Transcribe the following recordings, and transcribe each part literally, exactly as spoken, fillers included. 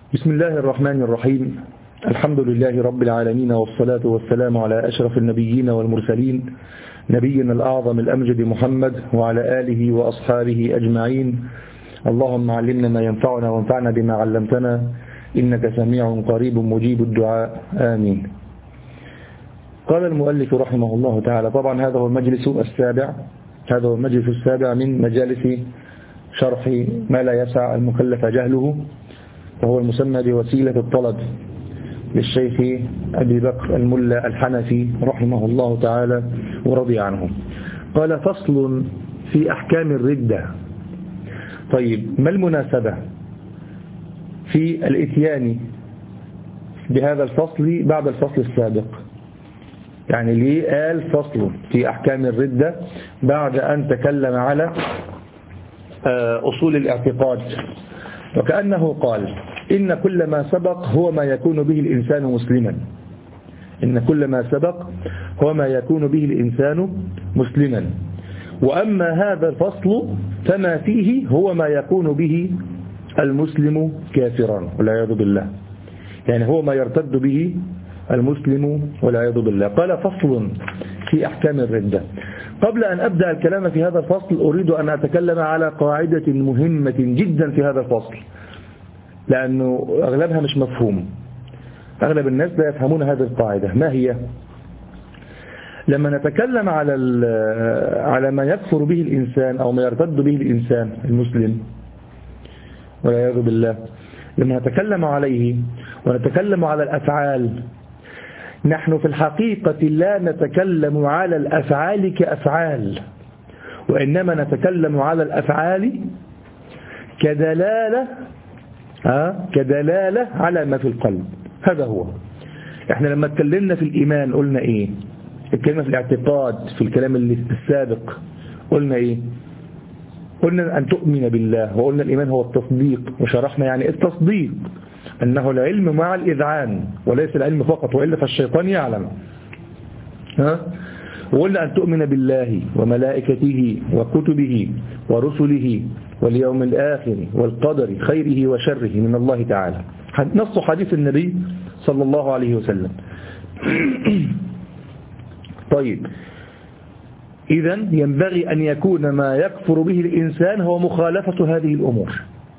بسم الله الرحمن الرحيم. الحمد لله رب العالمين، والصلاة والسلام على أشرف النبيين والمرسلين، نبينا الأعظم الأمجد محمد وعلى آله وأصحابه أجمعين. اللهم علمنا ما ينفعنا وانفعنا بما علمتنا، إنك سميع قريب مجيب الدعاء، آمين. قال المؤلف رحمه الله تعالى، طبعا هذا هو المجلس السابع هذا هو المجلس السابع من مجالس شرح ما لا يسع المكلف جهله، وهو المسمى بوسيلة الطلب للشيخ أبي بكر الملا الحنفي رحمه الله تعالى ورضي عنه. قال: فصل في أحكام الردة. طيب، ما المناسبة في الاتيان بهذا الفصل بعد الفصل السابق؟ يعني ليه قال فصل في أحكام الردة بعد أن تكلم على أصول الاعتقاد؟ وكأنه قال: إن كل ما سبق هو ما يكون به الإنسان مسلما إن كل ما سبق هو ما يكون به الإنسان مسلما وأما هذا الفصل فما فيه هو ما يكون به المسلم كافرا والعياذ بالله. يعني هو ما يرتد به المسلم والعياذ بالله. قال: فصل في أحكام الردة. قبل أن أبدأ الكلام في هذا الفصل أريد أن أتكلم على قاعدة مهمة جدا في هذا الفصل، لأنه أغلبها مش مفهوم. أغلب الناس لا يفهمون هذه القاعدة. ما هي؟ لما نتكلم على على ما يكفر به الإنسان أو ما يرتد به الإنسان المسلم والعياذ بالله، لما نتكلم عليه ونتكلم على الأفعال، نحن في الحقيقة لا نتكلم على الأفعال كأفعال، وإنما نتكلم على الأفعال كدلالة ها كدلالة على ما في القلب. هذا هو. احنا لما اتكلمنا في الإيمان قلنا ايه؟ اتكلمنا في الاعتقاد في الكلام اللي السابق قلنا ايه؟ قلنا أن تؤمن بالله، وقلنا الإيمان هو التصديق، وشرحنا يعني التصديق أنه العلم مع الإذعان وليس العلم فقط، وإلا فالشيطان يعلم. ها؟ وقلنا أن تؤمن بالله وملائكته وكتبه ورسله واليوم الآخر والقدر خيره وشره من الله تعالى، نص حديث النبي صلى الله عليه وسلم. طيب، إذن ينبغي أن يكون ما يكفر به الإنسان هو مخالفة هذه الأمور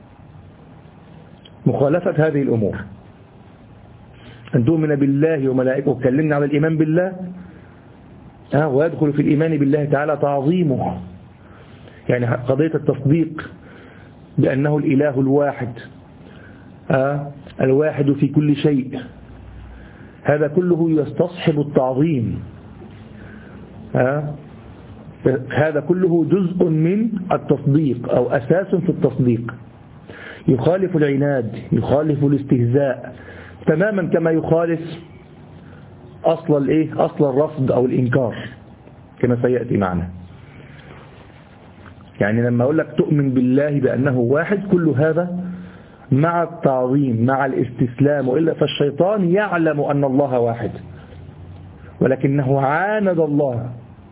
مخالفة هذه الأمور أن تؤمن بالله وملائكته. وكلمنا على الإيمان بالله، ها ويدخل في الإيمان بالله تعالى تعظيمه، يعني قضية التصديق بأنه الإله الواحد، ها الواحد في كل شيء، هذا كله يستصحب التعظيم. ها هذا كله جزء من التصديق أو أساس في التصديق، يخالف العناد، يخالف الاستهزاء تماما كما يخالف أصل الإيه؟ أصل الرفض أو الإنكار كما سيأتي معنا. يعني لما أقول لك تؤمن بالله بأنه واحد، كل هذا مع التعظيم مع الاستسلام، وإلا فالشيطان يعلم أن الله واحد ولكنه عاند الله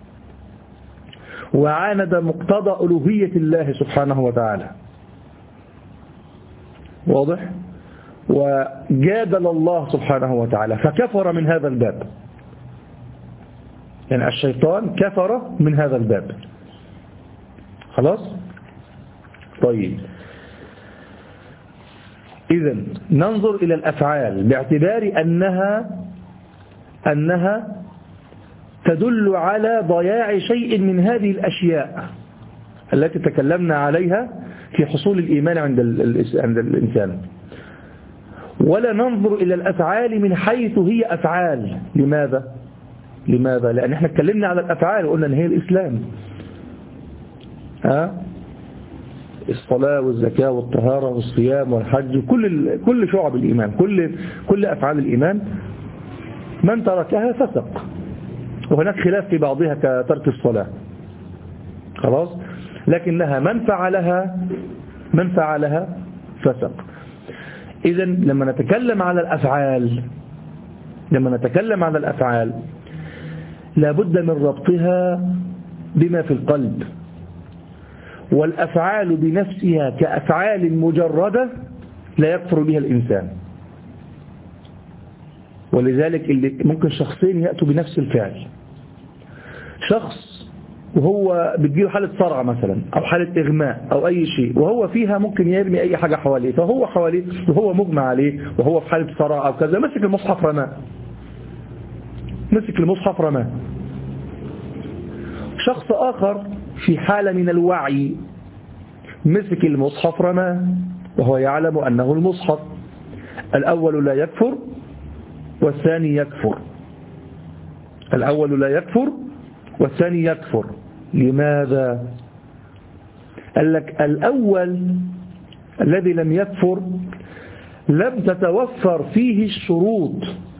وعاند مقتضى ألوهية الله سبحانه وتعالى، واضح؟ وجادل الله سبحانه وتعالى فكفر من هذا الباب. يعني الشيطان كفر من هذا الباب. خلاص؟ طيب، إذن ننظر إلى الأفعال باعتبار أنها أنها تدل على ضياع شيء من هذه الأشياء التي تكلمنا عليها في حصول الإيمان عند عند الإنسان، ولا ننظر إلى الأفعال من حيث هي أفعال. لماذا؟ لماذا؟ لأن احنا اتكلمنا على الأفعال وقلنا أن هي الإسلام، ها الصلاة والزكاة والطهارة والصيام والحج، كل كل شعب الإيمان، كل كل أفعال الإيمان من تركها فسق، وهناك خلاف في بعضها كترك الصلاة. خلاص، لكنها من فعلها من فعلها فسق. إذن لما نتكلم على الأفعال لما نتكلم على الأفعال لابد من ربطها بما في القلب، والأفعال بنفسها كأفعال مجردة لا يكفر بها الإنسان. ولذلك اللي ممكن شخصين يأتوا بنفس الفعل، شخص وهو بتجيله حالة صرع مثلا أو حالة إغماء أو أي شيء، وهو فيها ممكن يرمي أي حاجة حواليه، فهو حواليه وهو مجمع عليه وهو في حالة صرع أو كذا، مسك المصحف رماه، مسك المصحف رماه. شخص آخر في حالة من الوعي مسك المصحف رماه وهو يعلم أنه المصحف. الأول لا يكفر والثاني يكفر، الأول لا يكفر والثاني يكفر. لماذا؟ قال لك الأول الذي لم يكفر لم تتوفر فيه الشروط،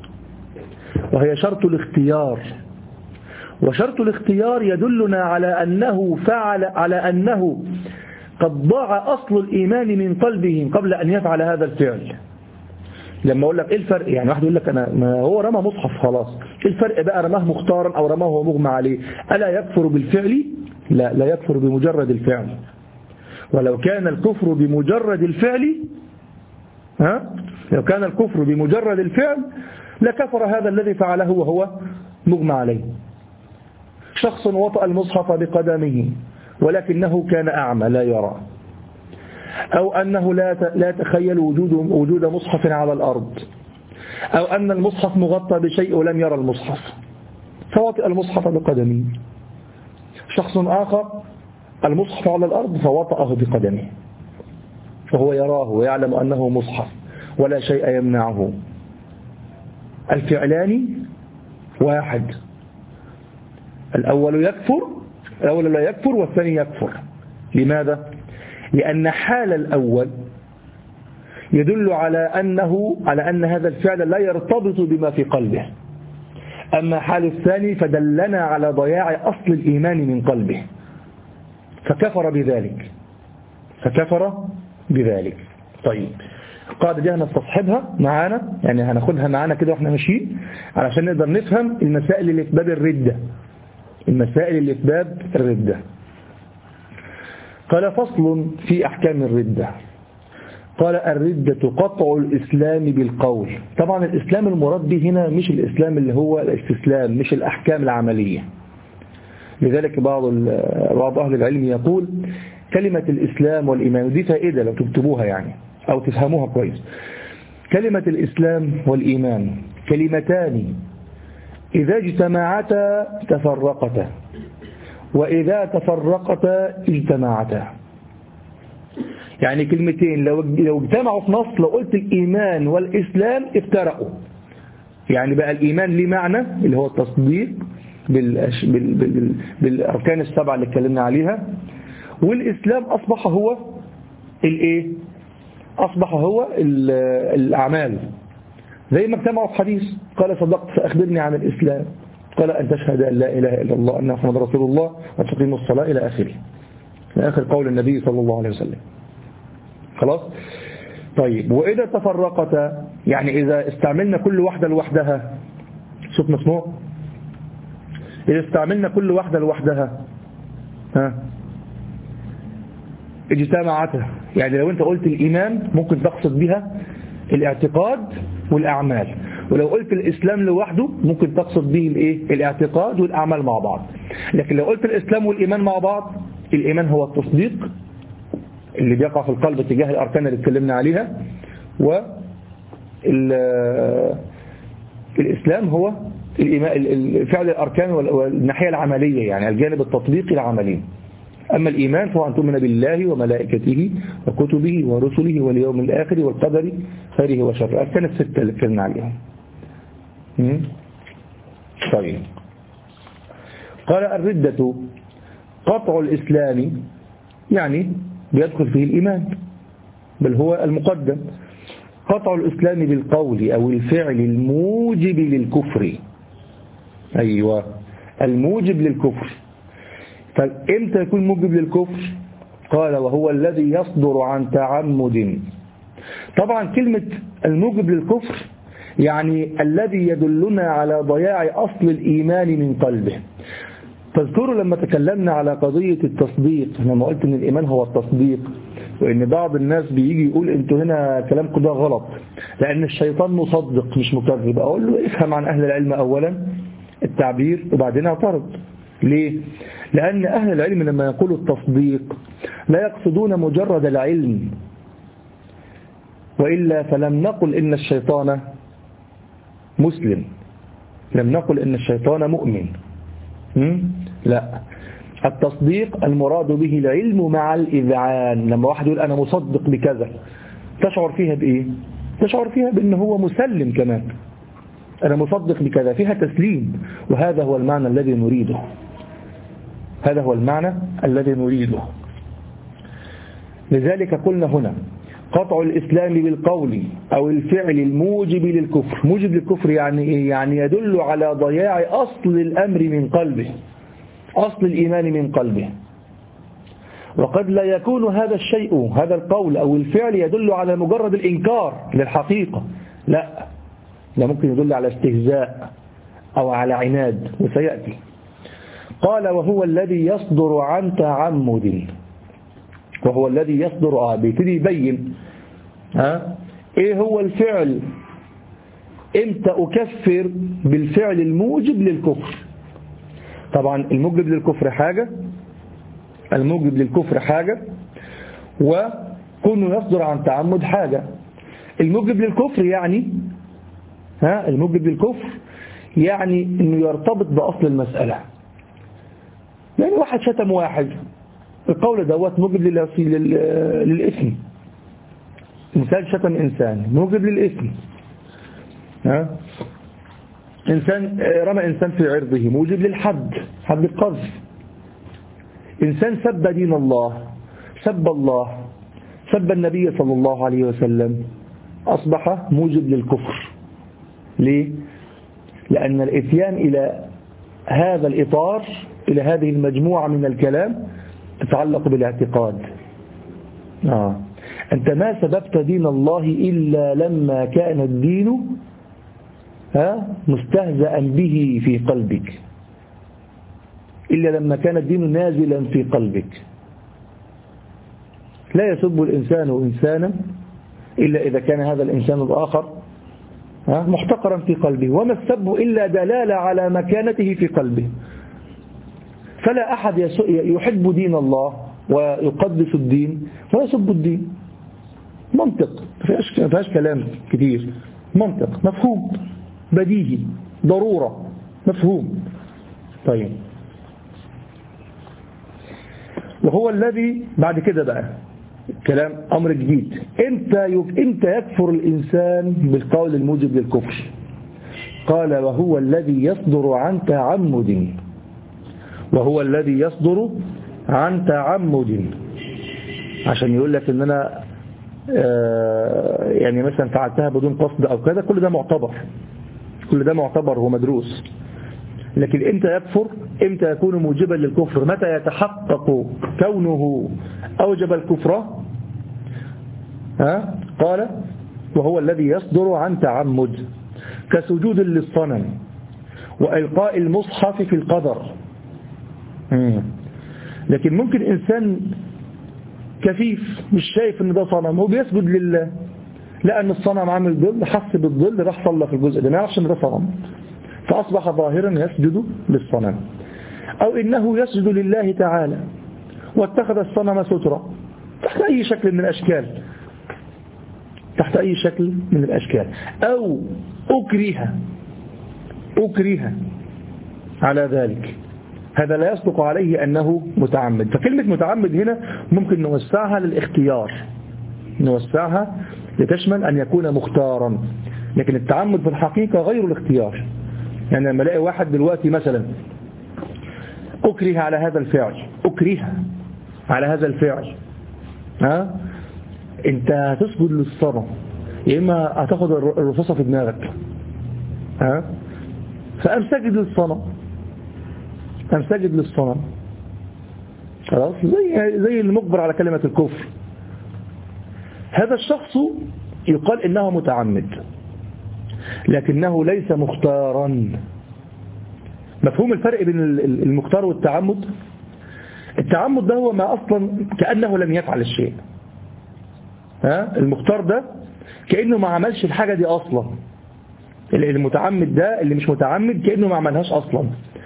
وهي شرط الاختيار، وشرط الاختيار يدلنا على أنه فعل على أنه قد ضاع أصل الإيمان من قلبه قبل أن يفعل هذا الفعل. لما أقول لك إيه الفرق؟ يعني واحد يقول لك أنا ما هو رمى مصحف خلاص، إيه الفرق بقى رماه مختارا أو رماه هو مغمى عليه؟ ألا يكفر بالفعل؟ لا، لا يكفر بمجرد الفعل. ولو كان الكفر بمجرد الفعل، ها؟ لو كان الكفر بمجرد الفعل لكفر هذا الذي فعله وهو مغمى عليه. شخص وطأ المصحف بقدمه ولكنه كان أعمى لا يرى، أو أنه لا لا تخيل وجود وجود مصحف على الأرض، أو أن المصحف مغطى بشيء ولم يرى المصحف فوطئ المصحف بقدمه. شخص آخر المصحف على الأرض فوطأه بقدمه فهو يراه ويعلم أنه مصحف ولا شيء يمنعه. الفعلان واحد، الأول يكفر، الأول لا يكفر والثاني يكفر. لماذا؟ لأن حال الأول يدل على أنه على أن هذا الفعل لا يرتبط بما في قلبه، أما حال الثاني فدلنا على ضياع أصل الإيمان من قلبه فكفر بذلك، فكفر بذلك. طيب القاعدة دي هنستصحبها معانا، يعني هناخدها معانا كده واحنا ماشيين علشان نقدر نفهم المسائل اللي في باب الردة، المسائل اللي في باب الردة. قال فصل في أحكام الردة. قال الردة قطع الإسلام بالقول. طبعا الإسلام المراد به هنا مش الإسلام اللي هو الاستسلام، مش الأحكام العملية. لذلك بعض بعض أهل العلم يقول كلمة الإسلام والإيمان، ودي فائدة لو تكتبوها يعني أو تفهموها كويس. كلمة الإسلام والإيمان كلمتان إذا اجتمعتا تفرقتا، وإذا تفرقتا اجتمعتا. يعني كلمتين لو لو اجتمعوا في نص، لو قلت الإيمان والإسلام افترقوا، يعني بقى الإيمان ليه معنى اللي هو التصديق بالأش... بال... بال... بالأركان السبعة اللي اتكلمنا عليها، والإسلام أصبح هو الإيه؟ أصبح هو الأعمال. زي ما اجتمعوا في حديث قال صدقت فأخبرني عن الإسلام، قال أن تشهد أن لا إله إلا الله أن محمد رسول الله وتقيم الصلاة إلى آخره، إلى آخر قول النبي صلى الله عليه وسلم. خلاص. طيب وإذا تفرقت، يعني إذا استعملنا كل واحدة لوحدها، صوت مسموع، إذا استعملنا كل واحدة لوحدها ها اجتمعتها. يعني لو أنت قلت الإيمان ممكن تقصد بها الاعتقاد والأعمال، ولو قلت الإسلام لوحده ممكن تقصد به الايه؟ الاعتقاد والأعمال مع بعض. لكن لو قلت الإسلام والإيمان مع بعض، الإيمان هو التصديق اللي بيقع في القلب تجاه الأركان اللي اتكلمنا عليها، والإسلام هو فعل الأركان والناحية العملية، يعني الجانب التطبيقي العملي. أما الإيمان فهو أن تؤمن بالله وملائكته وكتبه ورسله واليوم الآخر والقدر خيره وشره، الأركان الستة اللي اتكلمنا عليها. طيب قال الردة قطع الإسلام، يعني بيدخل فيه الإيمان بل هو المقدم. قطع الإسلام بالقول أو الفعل الموجب للكفر. أيوة الموجب للكفر. فإمتى يكون موجب للكفر؟ قال وهو الذي يصدر عن تعمد. طبعا كلمة الموجب للكفر يعني الذي يدلنا على ضياع أصل الإيمان من قلبه. تذكروا لما تكلمنا على قضية التصديق، لما قلت ان الإيمان هو التصديق، وإن بعض الناس بيجي يقول أنتوا هنا كلامكم ده غلط لأن الشيطان مصدق مش مكذب. أقول له افهم عن أهل العلم أولا التعبير وبعدين اعترض. ليه؟ لأن أهل العلم لما يقولوا التصديق لا يقصدون مجرد العلم، وإلا فلم نقل إن الشيطان مسلم، لم نقل إن الشيطان مؤمن. لا، التصديق المراد به العلم مع الإذعان. لما واحد يقول أنا مصدق بكذا تشعر فيها بإيه؟ تشعر فيها بأنه هو مسلم كمان. أنا مصدق بكذا فيها تسليم، وهذا هو المعنى الذي نريده. هذا هو المعنى الذي نريده. لذلك قلنا هنا قطع الإسلام بالقول أو الفعل الموجب للكفر. موجب للكفر يعني إيه؟ يعني يدل على ضياع أصل الأمر من قلبه، أصل الإيمان من قلبه. وقد لا يكون هذا الشيء، هذا القول أو الفعل يدل على مجرد الإنكار للحقيقة، لا، ده ممكن يدل على استهزاء أو على عناد، وسيأتي. قال وهو الذي يصدر عن تعمد. وهو الذي يصدر آه بيبتدي يبين ها ايه هو الفعل، امتى اكفر بالفعل الموجب للكفر. طبعا الموجب للكفر حاجة، الموجب للكفر حاجة، وكونه يصدر عن تعمد حاجة. الموجب للكفر يعني ها الموجب للكفر يعني انه يرتبط بأصل المسألة. يعني واحد شتم واحد، القول دوت موجب للإثم. إنسان شتم إنسان موجب للإثم. ها؟ إنسان رمى إنسان في عرضه موجب للحد، حد القذف. إنسان سب دين الله، سب الله، سب النبي صلى الله عليه وسلم، أصبح موجب للكفر. ليه؟ لأن الإتيان إلى هذا الإطار، إلى هذه المجموعة من الكلام تتعلق بالاعتقاد. آه. أنت ما سببت دين الله إلا لما كان الدين ها مستهزئا به في قلبك، إلا لما كان الدين نازلا في قلبك. لا يسب الإنسان إنسانا إلا إذا كان هذا الإنسان الآخر ها محتقرا في قلبه، وما السب إلا دلالة على مكانته في قلبه. فلا أحد يحب دين الله ويقدس الدين ويسب الدين. منطق، ما فيهاش كلام كتير، منطق مفهوم بديهي ضرورة مفهوم. طيب، وهو الذي بعد كده بقى كلام أمر جديد. امتى امتى يكفر الإنسان بالقول الموجب للكفر؟ قال وهو الذي يصدر عن تعمد. وهو الذي يصدر عن تعمد، عشان يقول لك ان انا آه يعني مثلا فعلتها بدون قصد او كذا، كل ده معتبر، كل ده معتبر ومدروس. لكن امتى يكفر؟ امتى يكون موجبا للكفر؟ متى يتحقق كونه اوجب الكفر؟ ها؟ قال وهو الذي يصدر عن تعمد كسجود للصنم وإلقاء المصحف في القدر. مم. لكن ممكن إنسان كفيف مش شايف ان ده صنم، هو بيسجد لله، لأن الصنم عامل ظل، حس بالظل، راح صلى في الجزء ده، ما يعرفش ان ده صنم، فأصبح ظاهرا يسجد للصنم. أو إنه يسجد لله تعالى واتخذ الصنم سترة تحت أي شكل من الأشكال، تحت أي شكل من الأشكال. أو أكره أكره على ذلك، هذا لا يصدق عليه أنه متعمد. فكلمة متعمد هنا ممكن نوسعها للاختيار، نوسعها لتشمل أن يكون مختارا، لكن التعمد في الحقيقة غير الاختيار. يعني لما الاقي واحد دلوقتي مثلا أكره على هذا الفعل، أكره على هذا الفعل، ها انت هتسجد للصنم، يا إما هتاخد الرصاصة في دماغك، ها فأم سجد للصنم، أم سجد للصنم، خلاص، زي زي المجبر على كلمة الكفر. هذا الشخص يقال إنه متعمد، لكنه ليس مختارا. مفهوم الفرق بين المختار والتعمد؟ التعمد ده هو ما أصلا كأنه لم يفعل الشيء، ها المختار ده كأنه ما عملش الحاجة دي أصلا. المتعمد ده اللي مش متعمد كأنه ما عملهاش أصلا،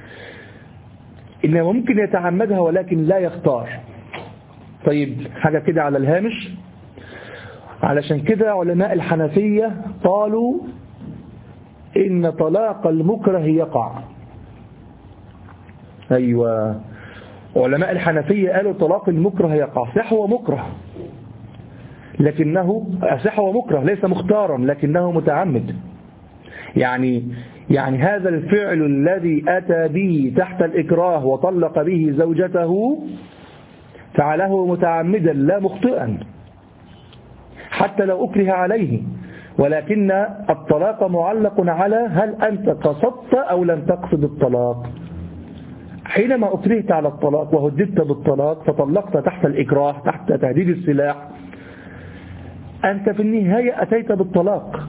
إنه ممكن يتعمدها ولكن لا يختار. طيب حاجة كده على الهامش، علشان كده علماء الحنفية قالوا إن طلاق المكره يقع. أيوة، علماء الحنفية قالوا طلاق المكره يقع. صح هو مكره لكنه صح هو مكره ليس مختارا لكنه متعمد. يعني يعني هذا الفعل الذي أتى به تحت الإكراه وطلق به زوجته فعله متعمدا لا مخطئا حتى لو أكره عليه، ولكن الطلاق معلق على هل أنت قصدت أو لم تقصد الطلاق. حينما أكرهت على الطلاق وهددت بالطلاق فطلقت تحت الإكراه تحت تهديد السلاح، أنت في النهاية أتيت بالطلاق.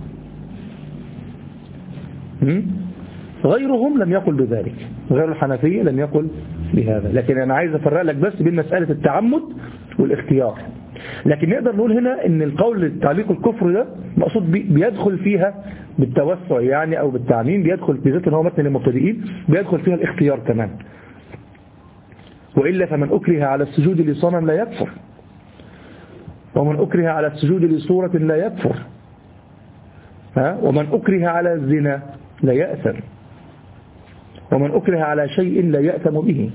غيرهم لم يقل بذلك، غير الحنفية لم يقل بهذا. لكن أنا عايز أفرق لك بس بين مسألة التعمد والاختيار. لكن نقدر نقول هنا ان القول تعليق الكفر ده مقصود بيدخل فيها بالتوسع يعني او بالتعميم، بيدخل بالذات ان هو متن للمبتدئين بيدخل فيها الاختيار كمان. وإلا فمن أكره على السجود لصنم لا يكفر، ومن أكره على السجود لصورة لا يكفر، ها؟ ومن أكره على الزنا لا يأثم، ومن أكره على شيء لا يأثم به.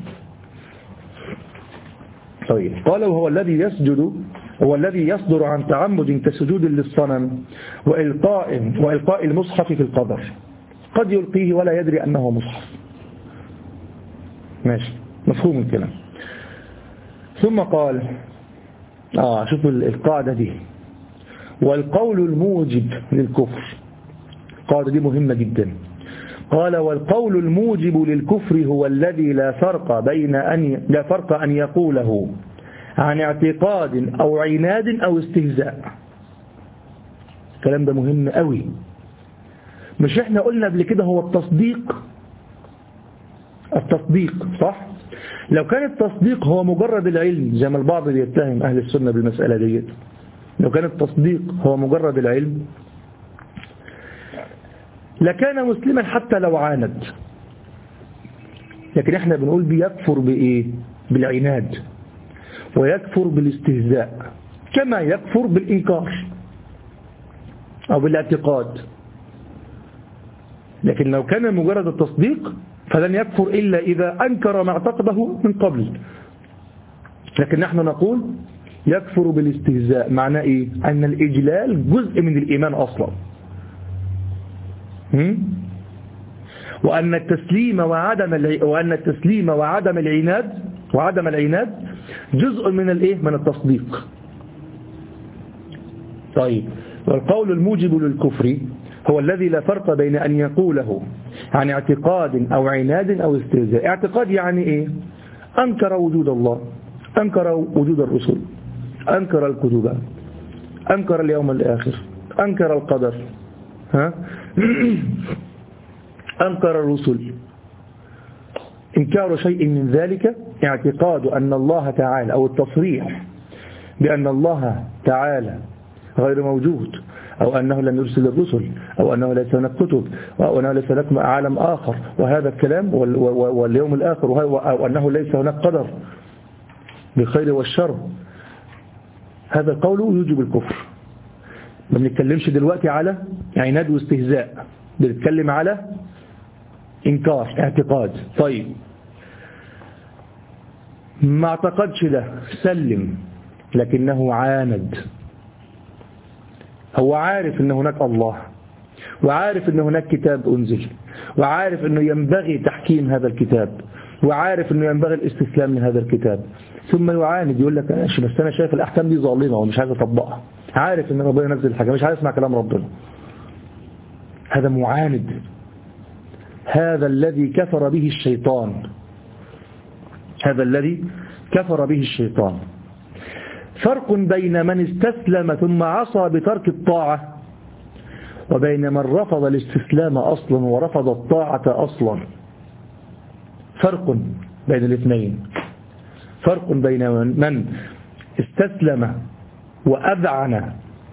طيب قال وهو الذي يسجد هو الذي يصدر عن تعمد كسجود للصنم وإلقاء وإلقاء المصحف في القبر، قد يلقيه ولا يدري أنه مصحف. ماشي، مفهوم الكلام. ثم قال آه شوفوا القاعدة دي، والقول الموجب للكفر. القاعدة دي مهمة جدا. قال والقول الموجب للكفر هو الذي لا فرق بين أن لا فرق أن يقوله عن اعتقاد أو عناد أو استهزاء. الكلام ده مهم قوي. مش احنا قلنا قبل كده هو التصديق التصديق صح؟ لو كان التصديق هو مجرد العلم زي ما البعض بيتهم أهل السنة بالمسألة ديت، لو كان التصديق هو مجرد العلم لكان مسلما حتى لو عاند. لكن احنا بنقول بيكفر بإيه؟ بالعناد، ويكفر بالاستهزاء، كما يكفر بالإنكار أو بالاعتقاد. لكن لو كان مجرد التصديق فلن يكفر إلا إذا أنكر ما اعتقده من قبل. لكن نحن نقول يكفر بالاستهزاء. معناه إيه؟ أن الإجلال جزء من الإيمان أصلا، وأن التسليم وعدم الع... وأن التسليم وعدم العناد وعدم العناد جزء من الإيه؟ من التصديق. طيب والقول الموجب للكفر هو الذي لا فرق بين أن يقوله عن اعتقاد أو عناد أو استهزاء. اعتقاد يعني إيه؟ أنكر وجود الله، أنكر وجود الرسل، أنكر الكتب، أنكر اليوم الآخر، أنكر القدر، ها؟ أنكر الرسل. إنكار شيء من ذلك اعتقاد أن الله تعالى أو التصريح بأن الله تعالى غير موجود، أو أنه لم يرسل الرسل، أو أنه ليس هناك كتب، أو أنه ليس هناك عالم آخر وهذا الكلام واليوم الآخر، أو أنه ليس هناك قدر بالخير والشر. هذا القول يوجب الكفر. ما بنتكلمش دلوقتي على عناد واستهزاء، بنتكلم على إنكار اعتقاد. طيب ما اعتقدش ده، سلم، لكنه عاند. هو عارف ان هناك الله، وعارف ان هناك كتاب انزل، وعارف انه ينبغي تحكيم هذا الكتاب، وعارف انه ينبغي الاستسلام لهذا الكتاب، ثم يعاند يقول لك ماشي بس انا شايف الاحكام دي ظالمه ومش عايز اطبقها. عارف ان ربنا ينزل الحاجه، مش عايز اسمع كلام ربنا. هذا معاند. هذا الذي كفر به الشيطان، هذا الذي كفر به الشيطان. فرق بين من استسلم ثم عصى بترك الطاعة وبين من رفض الاستسلام أصلا ورفض الطاعة أصلا. فرق بين الاثنين. فرق بين من استسلم وأذعن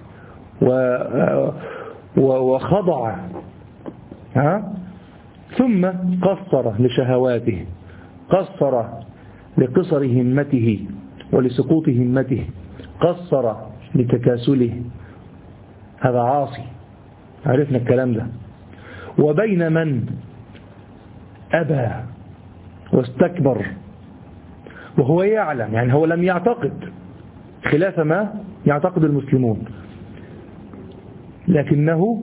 وخضع، ها؟ ثم قصر لشهواته، قصر لقصر همته ولسقوط همته، قصر لتكاسله، هذا عاصي، عرفنا الكلام ده. وبين من أبى واستكبر وهو يعلم، يعني هو لم يعتقد خلاف ما يعتقد المسلمون، لكنه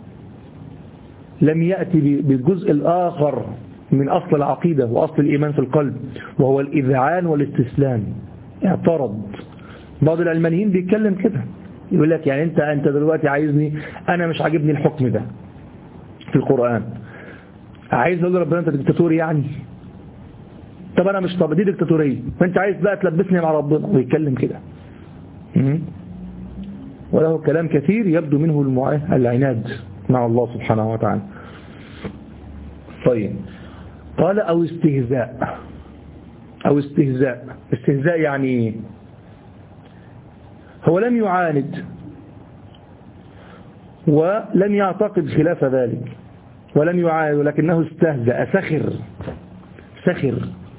لم يأتي بالجزء الآخر من أصل العقيدة وأصل الإيمان في القلب، وهو الإذعان والاستسلام. اعترض. بعض العلمانيين بيتكلم كده، يقول لك يعني أنت أنت دلوقتي عايزني، أنا مش عاجبني الحكم ده في القرآن، عايز أقول ربنا أنت دكتاتوري يعني؟ طب أنا مش، طب دي دكتاتورية، فأنت عايز بقى تلبسني مع ربنا، ويتكلم كده. وله كلام كثير يبدو منه العناد مع الله سبحانه وتعالى. طيب، قال أو استهزاء. أو استهزاء، استهزاء يعني إيه؟ هو لم يعاند ولم يعتقد خلاف ذلك ولم يعاند، ولكنه استهزأ، سخر سخر.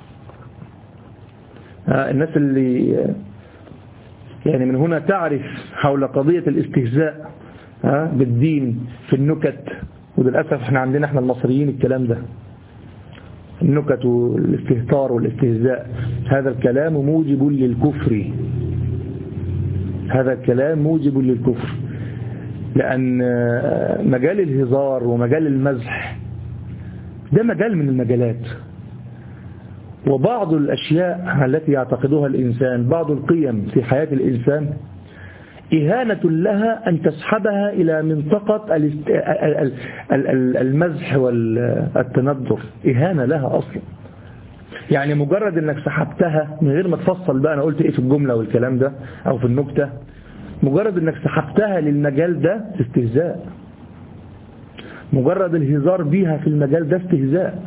الناس اللي يعني من هنا تعرف حول قضية الاستهزاء بالدين في النكت، وللأسف احنا عندنا احنا المصريين الكلام ده، النكت والاستهتار والاستهزاء، هذا الكلام موجب للكفر، هذا الكلام موجب للكفر، لأن مجال الهزار ومجال المزح ده مجال من المجالات، وبعض الأشياء التي يعتقدها الإنسان، بعض القيم في حياة الإنسان إهانة لها أن تسحبها إلى منطقة المزح والتندر، إهانة لها أصلا. يعني مجرد أنك سحبتها من غير ما تفصل بقى أنا قلت إيه في الجملة والكلام ده أو في النكتة، مجرد أنك سحبتها للمجال ده استهزاء، مجرد الهزار بيها في المجال ده استهزاء.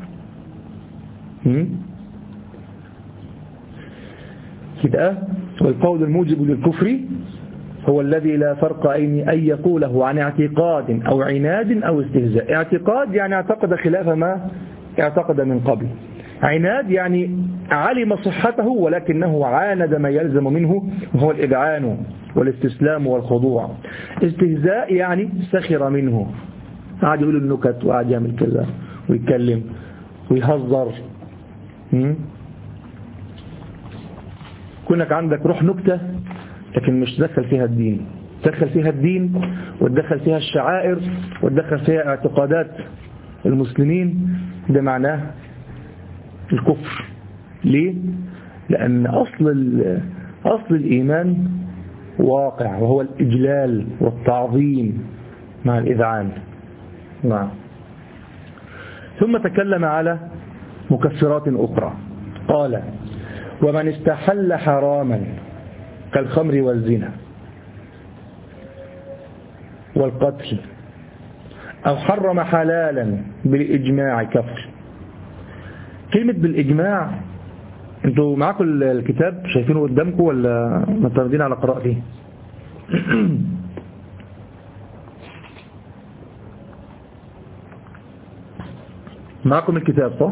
كده. والقول الموجب للكفر هو الذي لا فرق أن يقوله عن اعتقاد أو عناد أو استهزاء. اعتقاد يعني اعتقد خلاف ما اعتقد من قبل، عناد يعني علم صحته ولكنه عاند ما يلزم منه وهو الإذعان والاستسلام والخضوع. استهزاء يعني سخر منه، قاعد يقول النكت وقاعد يعمل كذا ويتكلم ويهزر. كونك عندك روح نكتة لكن مش تدخل فيها الدين، تدخل فيها الدين وتدخل فيها الشعائر وتدخل فيها اعتقادات المسلمين، ده معناه الكفر. ليه؟ لأن أصل أصل الإيمان واقع، وهو الإجلال والتعظيم مع الإذعان. نعم. ثم تكلم على مكفرات أخرى، قال ومن استحل حراما كالخمر والزنا والقتل أو حرم حلالا بالإجماع كفر. كلمة بالإجماع، انتوا معاكم الكتاب شايفينه قدامكم ولا متردين على قراءته؟ معاكم الكتاب صح؟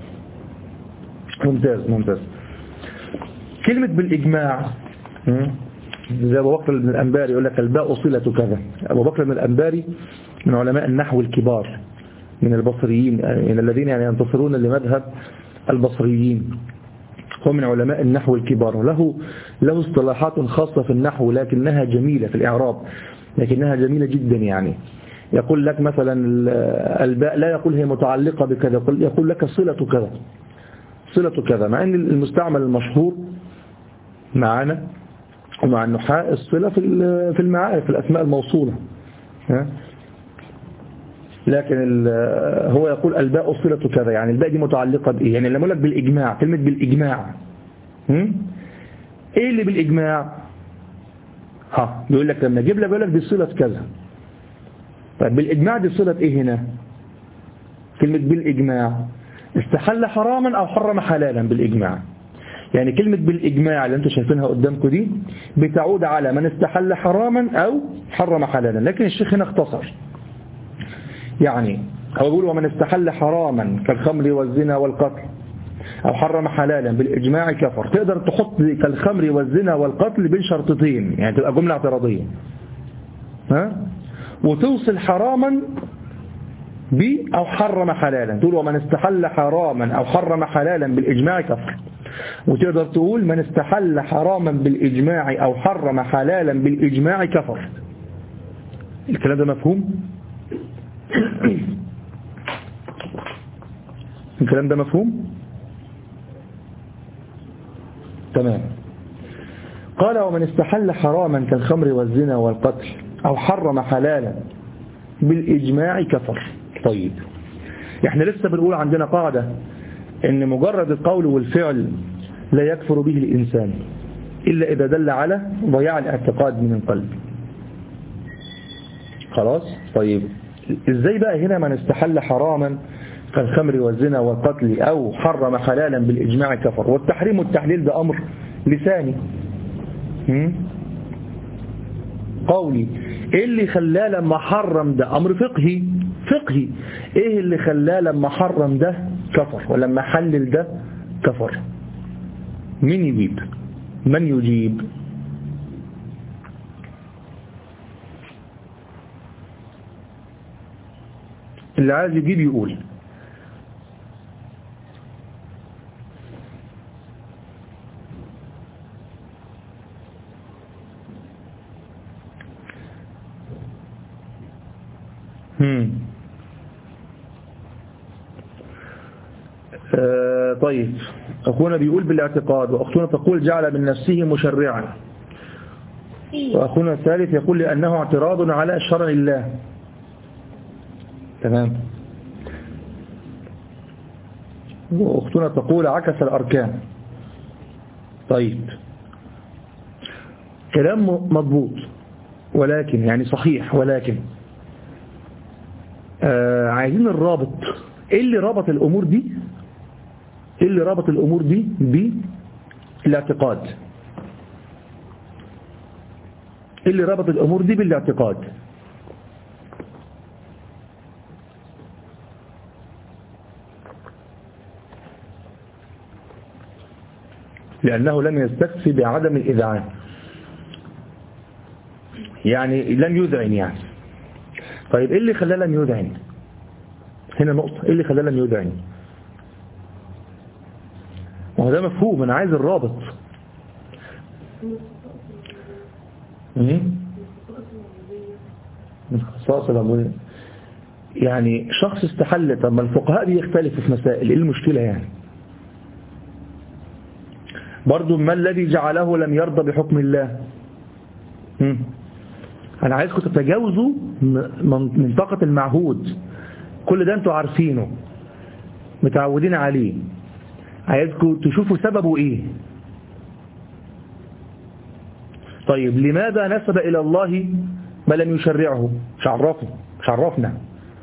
ممتاز ممتاز. كلمة بالإجماع زي أبو بكر بن الأنباري يقول لك الباء صلة كذا. أبو بكر بن الأنباري من علماء النحو الكبار من البصريين، من الذين يعني ينتصرون لمذهب البصريين، هو من علماء النحو الكبار، له له اصطلاحات خاصة في النحو لكنها جميلة في الإعراب، لكنها جميلة جدا. يعني يقول لك مثلا الباء لا يقول هي متعلقة بكذا، يقول لك صلة كذا، صلة كذا، مع أن المستعمل المشهور معنا ومع النحاء الصلة في المعارف في الأسماء الموصولة، لكن هو يقول الباء صلة كذا، يعني الباء دي متعلقة بإيه؟ يعني لما أقول لك بالإجماع، كلمة بالإجماع إيه اللي بالإجماع؟ ها بيقول لك لما أجيب لك بيقول لك دي صلة كذا. طيب بالإجماع دي صلة إيه هنا؟ كلمة بالإجماع استحل حراما أو حرم حلالا بالإجماع، يعني كلمة بالإجماع اللي انتم شايفينها قدامكم دي بتعود على من استحل حراما أو حرم حلالا، لكن الشيخ هنا اختصر. يعني هو بيقول ومن استحل حراما كالخمر والزنا والقتل أو حرم حلالا بالإجماع كفر. تقدر تحط كالخمر والزنا والقتل بين شرطتين، يعني تبقى جملة اعتراضية، ها؟ وتوصل حراما ب أو حرم حلالا، تقول ومن استحل حراما أو حرم حلالا بالإجماع كفر. وتقدر تقول من استحل حراما بالإجماع أو حرم حلالا بالإجماع كفر. الكلام ده مفهوم؟ الكلام ده مفهوم؟ تمام. قال ومن استحل حراما كالخمر والزنا والقتل أو حرم حلالا بالإجماع كفر. طيب احنا لسه بنقول عندنا قاعدة ان مجرد القول والفعل لا يكفر به الإنسان إلا إذا دل على ضياع الاعتقاد من القلب. خلاص. طيب ازاي بقى هنا من استحل حراما كالخمر والزنا والقتل أو حرم حلالا بالإجماع كفر؟ والتحريم والتحليل ده أمر لساني. قولي ايه اللي خلاه لما حرم ده؟ أمر فقهي فقهي. ايه اللي خلاه لما حرم ده كفر ولما حلل ده كفر؟ من يجيب؟ من يجيب؟ اللي عايز يجيب يقول. هم. آه طيب أخونا بيقول بالاعتقاد، وأختنا تقول جعل من نفسه مشرعا، وأخونا الثالث يقول لأنه اعتراض على شرع الله. تمام. وأختنا تقول عكس الأركان. طيب كلام مضبوط، ولكن يعني صحيح، ولكن آه عايزين الرابط. ايه اللي رابط الامور دي؟ ايه اللي رابط الامور دي بالاعتقاد؟ ايه اللي رابط الامور دي بالاعتقاد؟ لانه لم يستكفي بعدم الاذعان، يعني لم يذعن يعني. طيب ايه اللي خلاه لم يذعن؟ هنا نقطة، ايه اللي خلاه لم يذعن؟ وهذا مفهوم، انا عايز الرابط. خصائص العبودية يعني شخص استحل. طب ما الفقهاء بيختلفوا في مسائل، ايه المشكلة يعني؟ برضو ما الذي جعله لم يرضى بحكم الله؟ مم. انا عايزكم تتجاوزوا منطقة المعهود. كل ده انتوا عارفينه متعودين عليه، عايزكم تشوفوا سببه ايه. طيب لماذا نسب الى الله ما لم يشرعه؟ مش عرفه، مش عرفنا.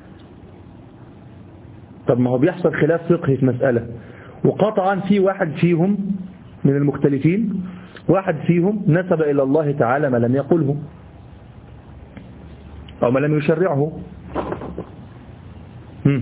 طب ما هو بيحصل خلاف فقهي في مسألة، وقطعا في واحد فيهم من المختلفين، واحد فيهم نسب الى الله تعالى ما لم يقله أو ما لم يشرعه. هم.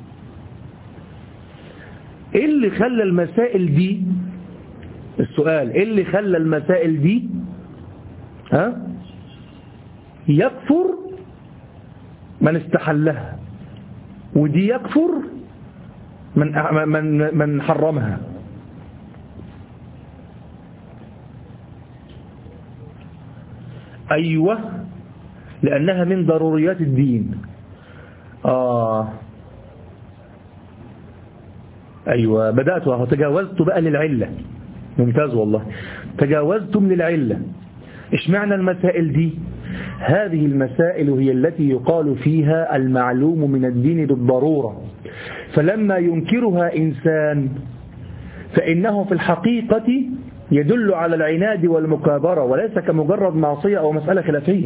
إيه اللي خلى المسائل دي، السؤال إيه اللي خلى المسائل دي ها يكفر من استحلها، ودي يكفر من من من حرمها؟ أيوة، لأنها من ضروريات الدين. آه أيوة، بدأت وهو تجاوزت بقى للعلة. ممتاز والله، تجاوزتم للعلة. إيش معنى المسائل دي؟ هذه المسائل هي التي يقال فيها المعلوم من الدين بالضرورة، فلما ينكرها إنسان فإنه في الحقيقة يدل على العناد والمكابرة، وليس كمجرد معصية أو مسألة خلافية.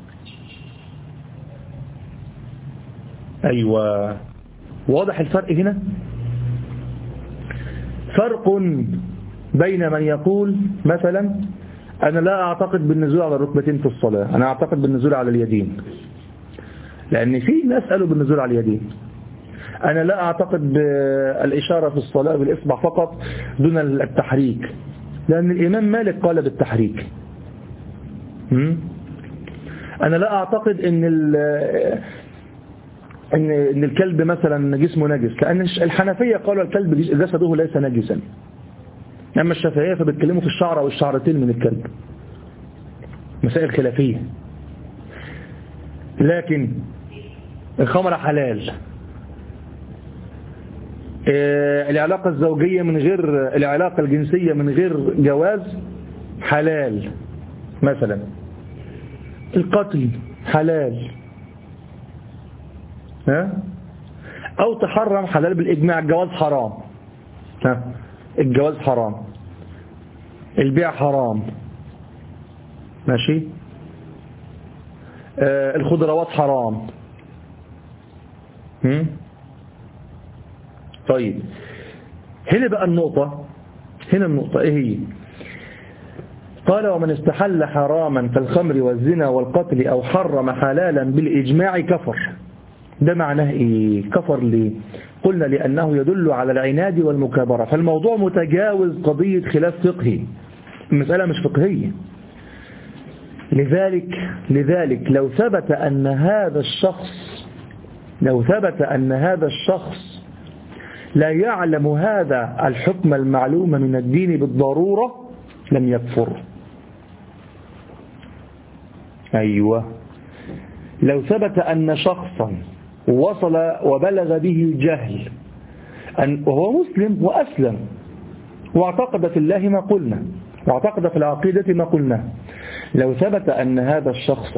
أيوة، واضح الفرق هنا؟ فرق بين من يقول مثلا أنا لا أعتقد بالنزول على الركبتين في الصلاة، أنا أعتقد بالنزول على اليدين، لأن في ناس قالوا بالنزول على اليدين. أنا لا أعتقد بالإشارة في الصلاة بالإصبع فقط دون التحريك، لأن الإمام مالك قال بالتحريك. أنا لا أعتقد إن إن إن الكلب مثلا جسمه نجس، لأن الحنفية قالوا الكلب جسده ليس نجسا، أما الشافعية فبيتكلموا في الشعر أو الشعرتين من الكلب، مسائل خلافية. لكن الخمر حلال، العلاقة الزوجية من غير العلاقة الجنسية من غير جواز حلال مثلا، القتل حلال، ها؟ أو تحرم حلال بالإجماع، الجواز حرام، ها؟ الجواز حرام، البيع حرام، ماشي، آه الخضروات حرام. هم؟ طيب هنا بقى النقطة، هنا النقطة ايه هي؟ قال ومن استحل حراما كالخمر والزنا والقتل أو حرم حلالا بالإجماع كفر. ده معناه ايه؟ كفر ليه؟ قلنا لأنه يدل على العناد والمكابرة، فالموضوع متجاوز قضية خلاف فقهي، المسألة مش فقهية. لذلك لذلك لو ثبت أن هذا الشخص لو ثبت أن هذا الشخص لا يعلم هذا الحكم المعلوم من الدين بالضرورة لم يكفر. أيوة، لو ثبت أن شخصا وصل وبلغ به الجهل أن وهو مسلم وأسلم واعتقد في الله ما قلنا واعتقد في العقيدة ما قلنا، لو ثبت أن هذا الشخص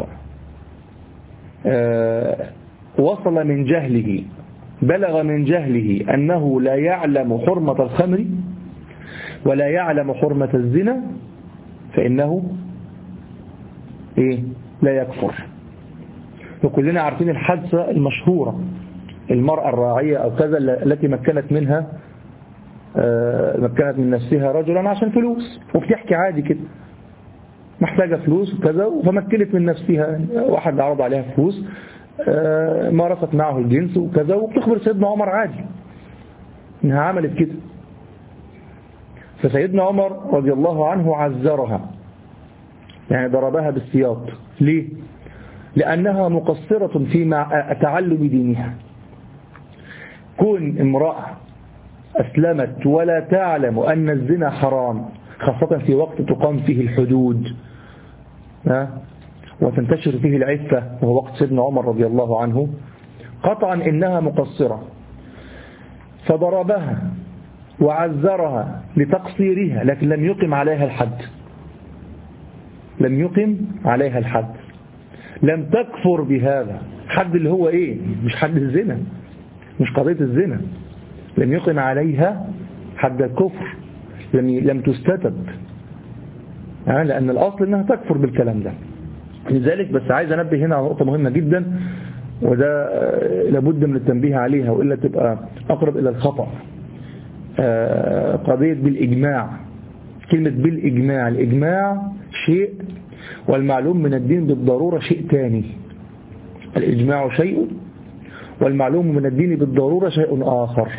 وصل من جهله بلغ من جهله أنه لا يعلم حرمة الخمر ولا يعلم حرمة الزنا فإنه إيه؟ لا يكفر. وكلنا عارفين الحادثة المشهورة، المرأة الراعية أو كذا التي مكنت منها مكنت من نفسها رجلا عشان فلوس، وبتحكي عادي كده محتاجة فلوس وكذا، فمكنت من نفسها، واحد عرض عليها فلوس مارست معه الجنس وكذا، وبتخبر سيدنا عمر عادي انها عملت كده. فسيدنا عمر رضي الله عنه عزرها، يعني ضربها بالسياط. ليه؟ لأنها مقصرة في تعلم دينها. كون امرأة أسلمت ولا تعلم أن الزنا حرام، خاصة في وقت تقام فيه الحدود وتنتشر فيه العفة وهو وقت سيدنا عمر رضي الله عنه، قطعا إنها مقصرة، فضربها وعزرها لتقصيرها، لكن لم يقم عليها الحد لم يقم عليها الحد لم تكفر بهذا حد اللي هو إيه؟ مش حد الزنا، مش قضية الزنا، لم يقم عليها حد الكفر، لم لم تستتب، لأن الأصل أنها تكفر بالكلام ده. لذلك بس عايز أنبه هنا على نقطة مهمة جدا، وده لابد من التنبيه عليها وإلا تبقى أقرب إلى الخطأ. قضية بالإجماع، كلمة بالإجماع، الإجماع شيء والمعلوم من الدين بالضرورة شيء تاني. الإجماع شيء والمعلوم من الدين بالضرورة شيء آخر.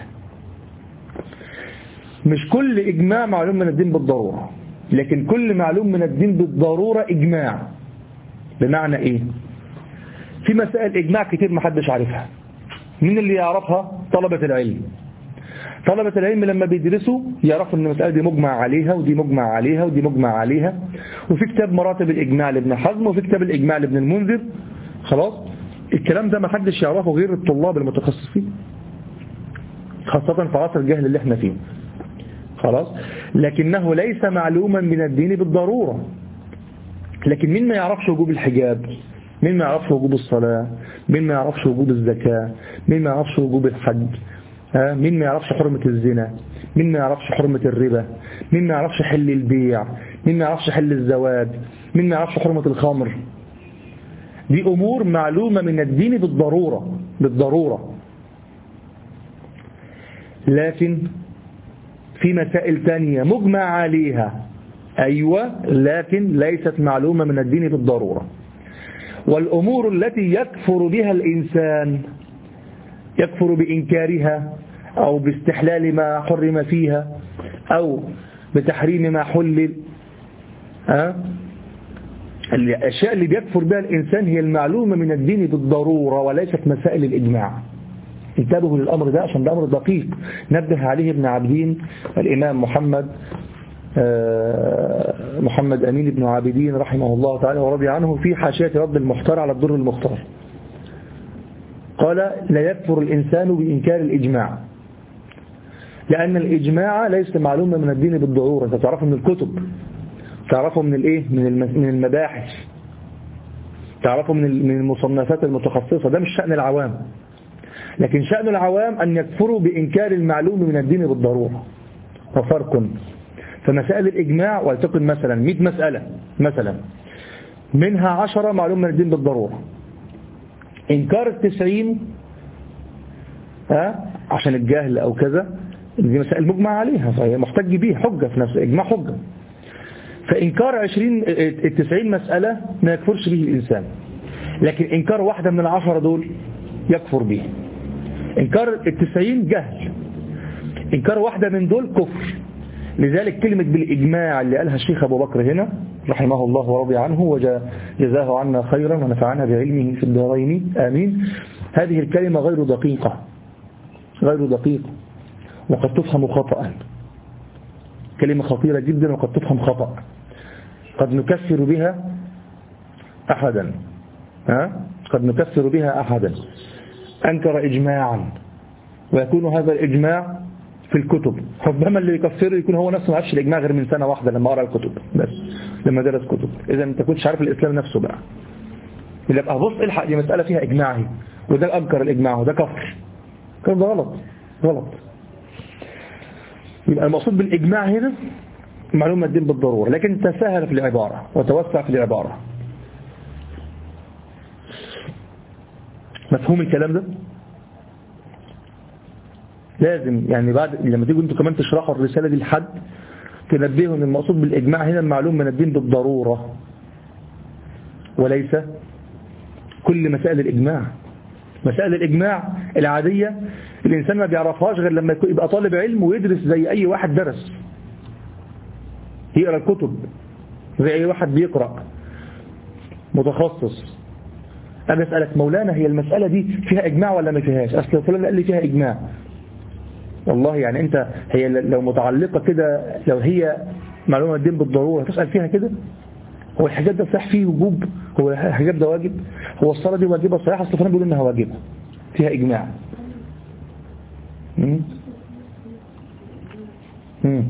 مش كل إجماع معلوم من الدين بالضرورة، لكن كل معلوم من الدين بالضرورة إجماع. بمعنى إيه؟ في مسائل إجماع كتير محدش عارفها. مين اللي يعرفها؟ طلبة العلم. طلبة العلم لما بيدرسوا يعرفوا ان المسألة دي مجمع عليها ودي مجمع عليها ودي مجمع عليها، وفي كتاب مراتب الإجماع لابن حزم وفي كتاب الإجماع لابن المنذر. خلاص، الكلام ده محدش يعرفه غير الطلاب المتخصصين، خاصة في عصر الجهل اللي احنا فيه. خلاص، لكنه ليس معلوما من الدين بالضرورة. لكن مين ما يعرفش وجوب الحجاب؟ مين ما يعرفش وجوب الصلاة؟ مين ما يعرفش وجوب الزكاة؟ مين ما يعرفش وجوب الحج؟ مين ما يعرفش حرمة الزنا؟ مين ما يعرفش حرمة الربا؟ مين ما يعرفش حل البيع؟ مين ما يعرفش حل الزواج؟ مين ما يعرفش حرمة الخمر؟ دي أمور معلومة من الدين بالضرورة بالضرورة. لكن في مسائل تانية مجمع عليها، أيوة، لكن ليست معلومة من الدين بالضرورة. والأمور التي يكفر بها الإنسان، يكفر بإنكارها أو باستحلال ما حرم فيها أو بتحريم ما حلل، أه؟ الأشياء اللي بيكفر بها الإنسان هي المعلومة من الدين بالضرورة وليست مسائل الإجماع. انتبهوا للأمر ده عشان ده أمر دقيق نبه عليه ابن عابدين الإمام محمد محمد أمين بن عابدين رحمه الله تعالى ورضي عنه في حاشية رد المحتار على الدر المختار. قال: لا يكفر الإنسان بإنكار الإجماع، لأن الإجماع ليس معلومة من الدين بالضرورة. أنت تعرفه من الكتب، تعرفه من الإيه؟ من المباحث، تعرفه من المصنفات المتخصصة. ده مش شأن العوام، لكن شأن العوام أن يكفروا بإنكار المعلوم من الدين بالضرورة. ففرق. فمسائل الإجماع ولتكن مثلا مئة مسألة مثلا، منها عشرة معلوم من الدين بالضرورة. إنكار التسعين ها عشان الجهل أو كذا، دي مسائل مجمع عليها فهي محتج بيها، حجة في نفس إجماع حجة. فإنكار عشرين التسعين مسألة ما يكفرش به الإنسان، لكن إنكار واحدة من العشرة دول يكفر به. إنكار التسعين جهل، إنكار واحدة من دول كفر. لذلك كلمة بالإجماع اللي قالها الشيخ أبو بكر هنا رحمه الله ورضي عنه وجزاه عنا خيرا ونفعنا بعلمه في الدارين آمين، هذه الكلمة غير دقيقة، غير دقيقة وقد تفهم خطأ. كلمة خطيرة جدا وقد تفهم خطأ. قد نكفر بها أحدا، ها؟ قد نكفر بها أحدا أنكر إجماعا، ويكون هذا الإجماع في الكتب. ربما اللي يكفره يكون هو نفسه ما عرفش الإجماع غير من سنة واحدة لما قرأ الكتب، بس لما درس كتب. إذا أنت كنتش عارف الإسلام نفسه بقى، يبقى بص الحق دي مسألة فيها إجماعي وده أنكر الإجماع وده كفر، كان ده غلط غلط. يبقى المقصود بالإجماع هنا معلومة الدين بالضرورة، لكن تساهل في العبارة وتوسع في العبارة. مفهوم الكلام ده؟ لازم يعني بعد لما تيجوا انتوا كمان تشرحوا الرسالة دي لحد تنبهوا ان المقصود بالإجماع هنا المعلوم من الدين بالضرورة وليس كل مسائل الإجماع. مسائل الإجماع العادية الإنسان ما بيعرفهاش غير لما يبقى طالب علم ويدرس زي أي واحد درس، يقرأ الكتب زي أي واحد بيقرأ متخصص. أنا أسألك مولانا هي المسألة دي فيها إجماع ولا ما فيهاش؟ أصل فلان قال لي فيها إجماع. والله يعني أنت هي لو متعلقة كده، لو هي معلومة الدين بالضرورة تسأل فيها كده؟ هو الحجاب ده صح فيه وجوب؟ هو الحجاب ده واجب؟ هو الصلاة دي واجبة صحيح؟ أصل فلان بيقول إنها واجبة فيها إجماع. مم. مم.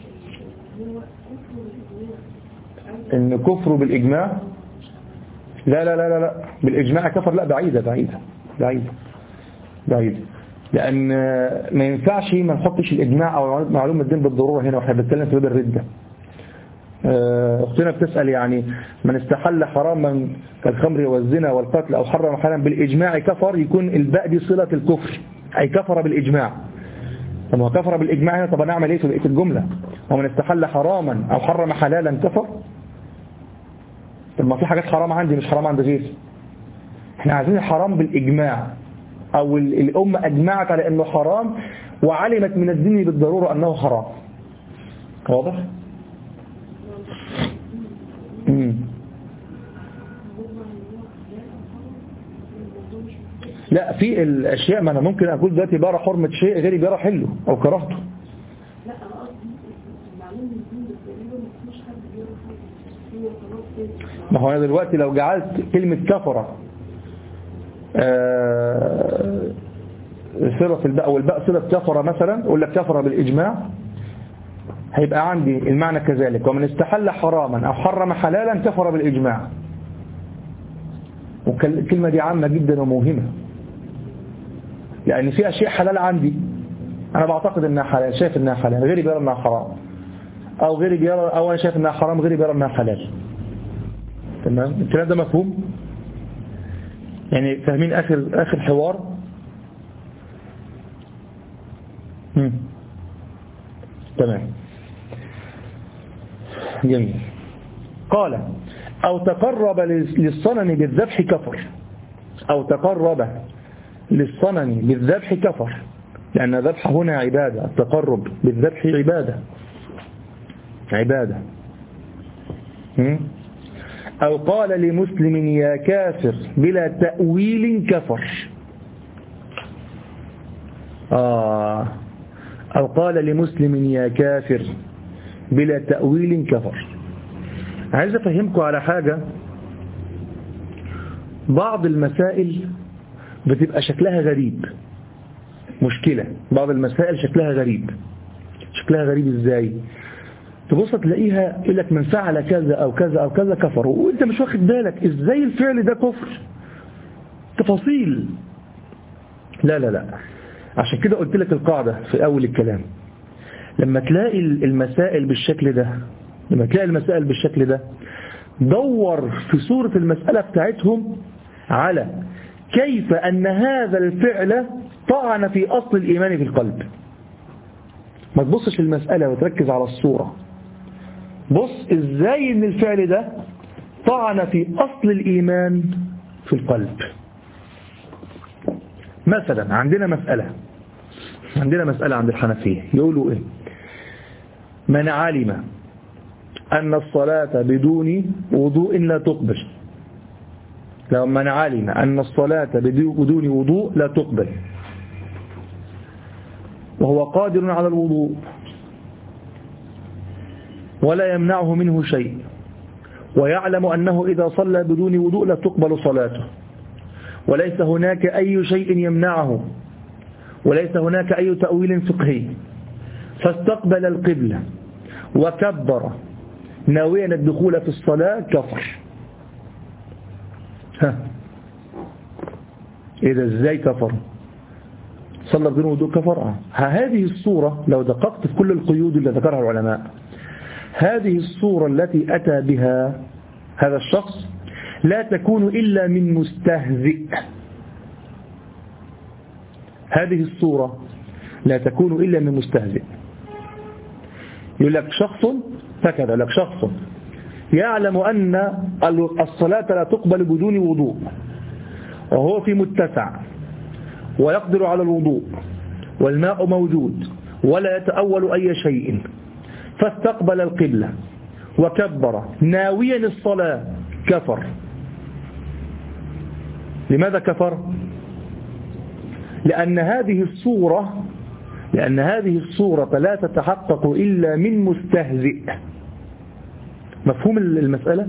إن كفر بالإجماع لا لا لا لا لا بالإجماع كفر، لا بعيدة بعيدة بعيدة بعيدة، لأن ما ينفعش ما نحطش الإجماع أو معلومة الدين بالضرورة هنا وإحنا بنتكلم في باب الردة. أختنا بتسأل يعني من استحل حراما كالخمر والزنا والقتل أو حرم حلالا بالإجماع كفر، يكون الباء دي صلة الكفر أي كفر بالإجماع. طب هو كفر بالإجماع هنا، طب نعمل إيه في بقية الجملة؟ ومن استحل حراما أو حرم حلالا كفر. طب ما في حاجات حرام عندي مش حرام عند غيري. احنا عايزين الحرام بالإجماع، أو الأمة أجمعت على أنه حرام وعلمت من الدين بالضرورة أنه حرام. واضح؟ مم. لا في الأشياء ما أنا ممكن أقول دلوقتي بيرى حرمة شيء غيري بيرى حله أو كرهته. لا أنا قصدي معلوم الدين بالضرورة مش حد بيرى حله. ما هو أنا دلوقتي لو جعلت كلمة كفرة آه صلة الباء أو الباء صلة كفرة مثلا، أقول لك كفرة بالإجماع، هيبقى عندي المعنى كذلك. ومن استحل حراما أو حرم حلالا كفر بالإجماع. والكلمة دي عامة جدا وموهمة، يعني في أشياء حلال عندي أنا بعتقد أنها حلال، شايف أنها حلال، غيري بيرى أنها حرام، أو غيري بيرى أو أنا شايف أنها حرام غيري بيرى أنها حلال. تمام؟ الكلام ده مفهوم؟ يعني فاهمين آخر آخر حوار؟ مم. تمام جميل. قال أو تقرب للصنم بالذبح كفر، أو تقرب للصنم بالذبح كفر، لأن الذبح هنا عبادة، التقرب بالذبح عبادة عبادة. أو قال لمسلم يا كافر بلا تأويل كفر. آه أو قال لمسلم يا كافر بلا تأويل كفر. عايز أفهمكم على حاجة. بعض المسائل بتبقى شكلها غريب، مشكلة. بعض المسائل شكلها غريب. شكلها غريب إزاي؟ تبص تلاقيها يقول لك من فعل كذا أو كذا أو كذا كفر، وإنت مش واخد بالك إزاي الفعل ده كفر. تفاصيل. لا لا لا عشان كده قلت لك القاعدة في أول الكلام. لما تلاقي المسائل بالشكل ده لما تلاقي المسائل بالشكل ده دور في صورة المسألة بتاعتهم على كيف أن هذا الفعل طعن في أصل الإيمان في القلب. ما تبصش المسألة وتركز على الصورة. بص إزاي أن الفعل ده طعن في أصل الإيمان في القلب. مثلا عندنا مسألة عندنا مسألة عند الحنفية يقولوا إيه؟ من علم أن الصلاة بدون وضوء لا تقبل. لو من علم أن الصلاة بدون وضوء لا تقبل وهو قادر على الوضوء ولا يمنعه منه شيء، ويعلم أنه إذا صلى بدون وضوء لا تقبل صلاته، وليس هناك أي شيء يمنعه، وليس هناك أي تأويل فقهي، فاستقبل القبلة وكبر ناويا الدخول في الصلاة كفر. ها إذا إزاي كفر؟ صلى بدون وضوء كفر. هذه الصورة لو دققت في كل القيود اللي ذكرها العلماء، هذه الصورة التي أتى بها هذا الشخص لا تكون إلا من مستهزئ. هذه الصورة لا تكون إلا من مستهزئ. يقول لك شخص هكذا، لك شخص يعلم أن الصلاة لا تقبل بدون وضوء وهو في متسع ويقدر على الوضوء والماء موجود ولا يتأول أي شيء، فاستقبل القبلة وكبر ناويا الصلاة كفر. لماذا كفر؟ لأن هذه الصورة لأن هذه الصورة لا تتحقق إلا من مستهزئ. مفهوم المسألة؟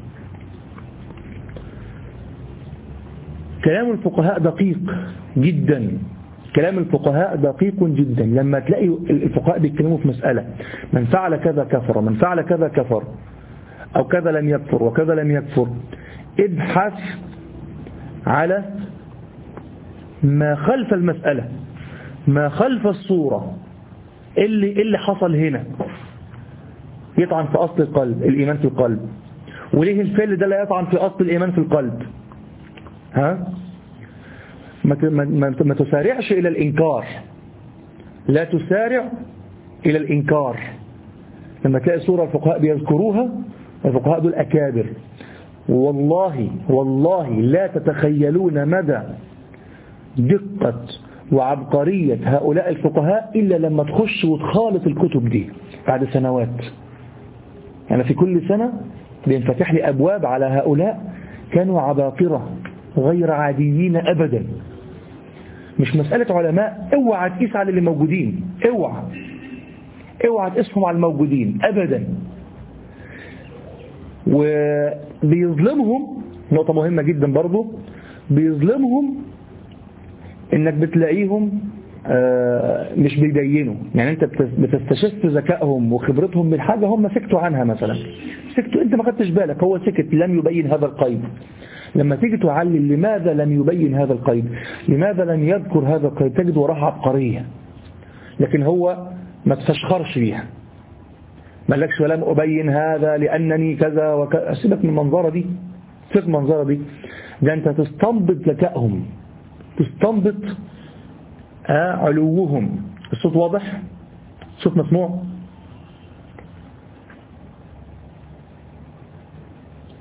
كلام الفقهاء دقيق جدا، كلام الفقهاء دقيق جدا. لما تلاقي الفقهاء بيتكلموا في مسألة من فعل كذا كفر، من فعل كذا كفر، أو كذا لم يكفر وكذا لم يكفر، ابحث على ما خلف المسألة، ما خلف الصورة، اللي اللي حصل هنا يطعن في أصل القلب، الإيمان في القلب. وليه الفعل ده لا يطعن في أصل الإيمان في القلب؟ ها؟ ما ما ما تسارعش إلى الإنكار، لا تسارع إلى الإنكار. لما تلاقي صورة الفقهاء بيذكروها، الفقهاء دول أكابر، والله والله لا تتخيلون مدى دقة وعبقرية هؤلاء الفقهاء إلا لما تخش وتخالط الكتب دي بعد سنوات. يعني في كل سنة بينفتح لي أبواب على هؤلاء كانوا عباقرة غير عاديين أبدا. مش مسألة علماء، اوعى تقيس على اللي موجودين، اوعى اوعى تقيسهم على الموجودين أبدا. وبيظلمهم نقطة مهمة جدا برضو، بيظلمهم انك بتلاقيهم مش بيبينوا. يعني انت بتستشف ذكائهم وخبرتهم من حاجة هم سكتوا عنها، مثلا سكتوا انت ما خدتش بالك، هو سكت لم يبين هذا القيد. لما تيجي تعلل لماذا لم يبين هذا القيد، لماذا لم يذكر هذا القيد، تجد وراها عبقرية، لكن هو ما تفشخرش بيها، ما لكش ولم أبين هذا لأنني كذا وكذا. سيبك من المنظرة دي، سيبك من المنظرة دي، ده أنت تستنبط ذكائهم، تستنبط آه علوهم. الصوت واضح؟ الصوت مسموع؟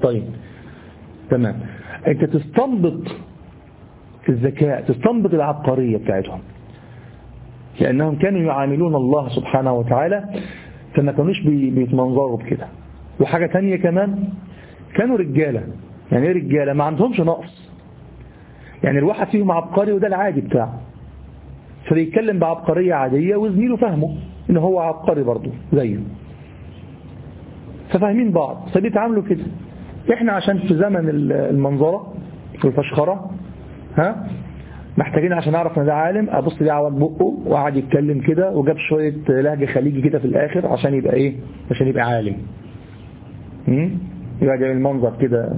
طيب تمام. انت تستنبط الذكاء، تستنبط العبقرية بتاعتهم، لأنهم كانوا يعاملون الله سبحانه وتعالى فما كانوش بيتمنظروا بكده. وحاجة تانية كمان، كانوا رجالة. يعني ايه رجالة؟ ما عندهمش نقص، يعني الواحد فيهم عبقري وده العادي بتاعه، فبيتكلم بعبقرية عادية وزميله فهمه إن هو عبقري برضه زيه، ففاهمين بعض فبيتعاملوا كده. احنا عشان في زمن المنظرة والفشخرة ها محتاجين عشان اعرف ان ده عالم ابص ليه عوج بقه وقعد يتكلم كده وجاب شويه لهجه خليجي كده في الاخر عشان يبقى ايه؟ عشان يبقى عالم. امم يبقى جاي المنظر كده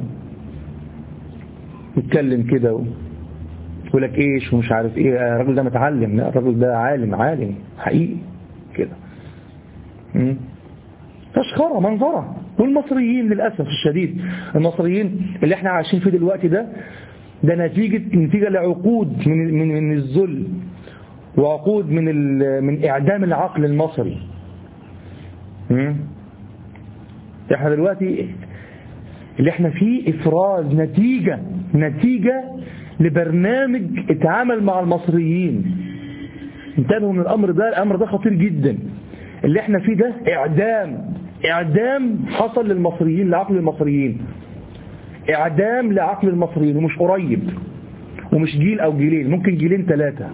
يتكلم كده ويقول لك ايش ومش عارف ايه، الراجل ده متعلم، لا الراجل ده عالم عالم حقيقي كده. امم تشخره منظره. والمصريين للاسف الشديد، المصريين اللي احنا عايشين فيه دلوقتي ده ده نتيجة نتيجة لعقود من من من الذل وعقود من من إعدام العقل المصري. احنا دلوقتي اللي احنا فيه إفراز نتيجة نتيجة لبرنامج اتعامل مع المصريين. انتبهوا من الأمر ده، الأمر ده خطير جدا. اللي احنا فيه ده إعدام إعدام حصل للمصريين، لعقل المصريين، إعدام لعقل المصريين، ومش قريب ومش جيل أو جيلين، ممكن جيلين ثلاثة.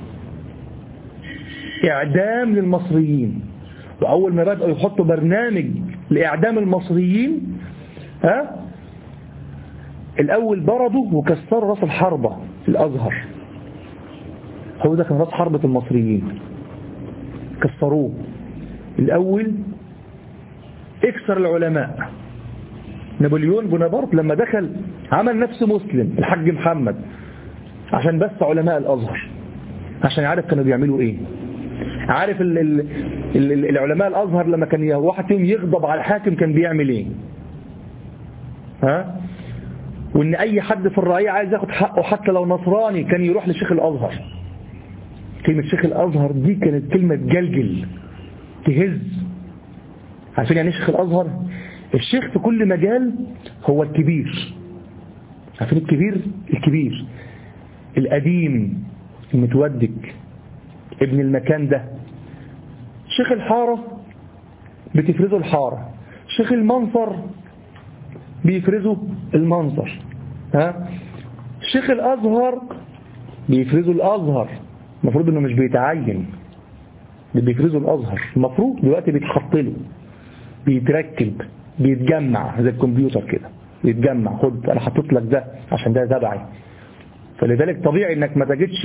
إعدام للمصريين. وأول ما بدأوا يحطوا برنامج لإعدام المصريين ها الأول بردوا وكسروا راس الحربة في الأزهر. هو ده كان راس حربة المصريين، كسروه الأول. اكسر العلماء. نابليون بونابرت لما دخل عمل نفسه مسلم، الحاج محمد، عشان بس علماء الأزهر، عشان يعرف كانوا بيعملوا ايه. عارف ال ال ال العلماء الأزهر لما كان واحد فيهم يغضب على الحاكم كان بيعمل ايه؟ ها؟ وان اي حد في الرعية عايز ياخد حقه حتى لو نصراني كان يروح لشيخ الأزهر. كلمة شيخ الأزهر دي كانت كلمة تجلجل تهز. عارفين يعني ايه شيخ الأزهر؟ الشيخ في كل مجال هو الكبير. عارفين الكبير؟ الكبير القديم المتودك ابن المكان ده. شيخ الحارة بتفرزه الحارة، شيخ المنصر بيفرزه المنصر. ها؟ شيخ الأزهر بيفرزه الأزهر. المفروض انه مش بيتعين، بيفرزه الأزهر. المفروض دلوقتي بيتحط له، بيتركب، بيتجمع زي الكمبيوتر كده، بيتجمع. خد انا حطيت لك ده عشان ده تبعي. فلذلك طبيعي انك ما تجدش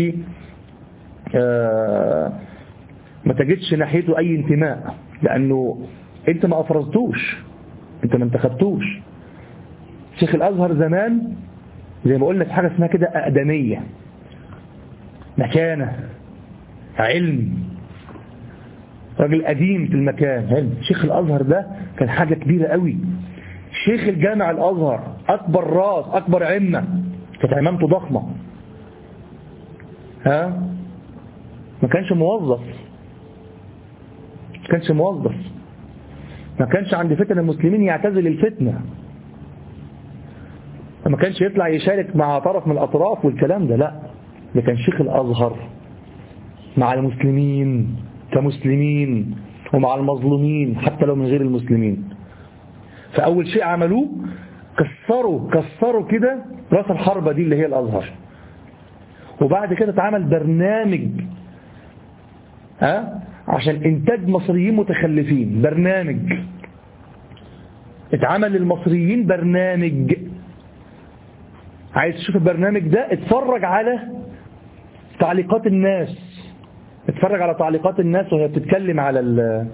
آه ما تجدش ناحيته اي انتماء، لانه انت ما افرزتوش، انت ما انتخبتوش. شيخ الازهر زمان زي ما قلنا في حاجه اسمها كده اقدميه، مكانه، علم، راجل قديم في المكان. علم. شيخ الازهر ده كان حاجه كبيره قوي. شيخ الجامع الازهر اكبر راس، اكبر عمه، كانت عمامته ضخمه. ها؟ ما كانش موظف، ما كانش موظف، ما كانش عند فتن المسلمين يعتزل الفتنه، ما كانش يطلع يشارك مع طرف من الاطراف والكلام ده. لا، ده كان شيخ الازهر مع المسلمين كمسلمين ومع المظلومين حتى لو من غير المسلمين. فأول شيء عملوه كسروا كسروا كده راس الحربة دي اللي هي الأزهر. وبعد كده اتعمل برنامج ها عشان إنتاج مصريين متخلفين. برنامج اتعمل للمصريين، برنامج. عايز تشوف البرنامج ده؟ اتفرج على تعليقات الناس، اتفرج على تعليقات الناس وهي بتتكلم على ال